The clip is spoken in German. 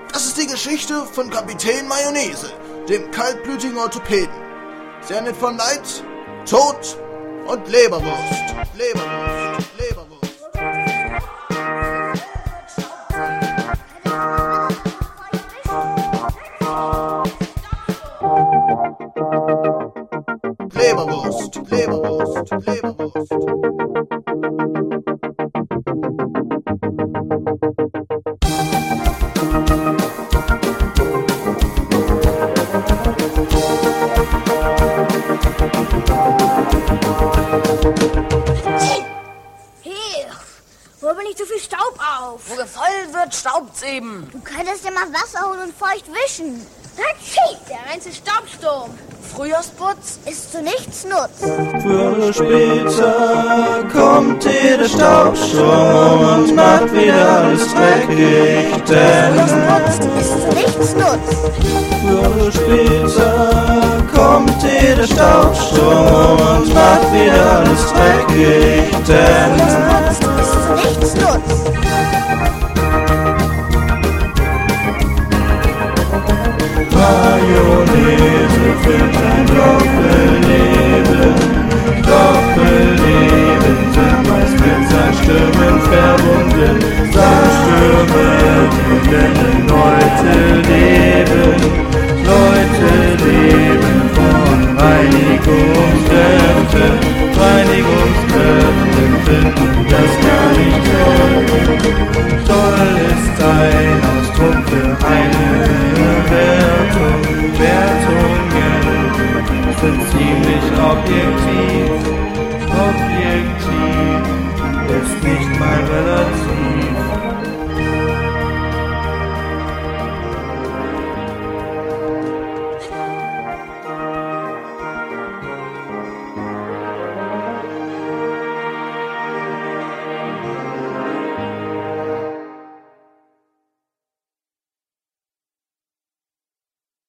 Das ist die Geschichte von Kapitän Mayonnaise, dem kaltblütigen Orthopäden. Sehr nett von Leid, Tod und Leberwurst. Leberwurst, Leberwurst. Leberwurst, Leberwurst, Leberwurst. Hol mir nicht so viel Staub auf. Wo gefallen wird, staubt's eben. Du könntest ja mal Wasser holen und feucht wischen. Hatschi, der reinste Staubsturm. Frühjahrsputz Ist zu nichts Nutz. Früher oder später kommt der Staubsturm und macht wieder alles dreckig, denn Ist zu nichts Nutz. früher oder später kommt der Staubsturm und macht wieder alles dreckig, denn Ist zu nichts Nutz. Mayonnaise füllt ein Doppelleben, Doppelleben sind meist mit Sandstürmen verbunden, Sandstürme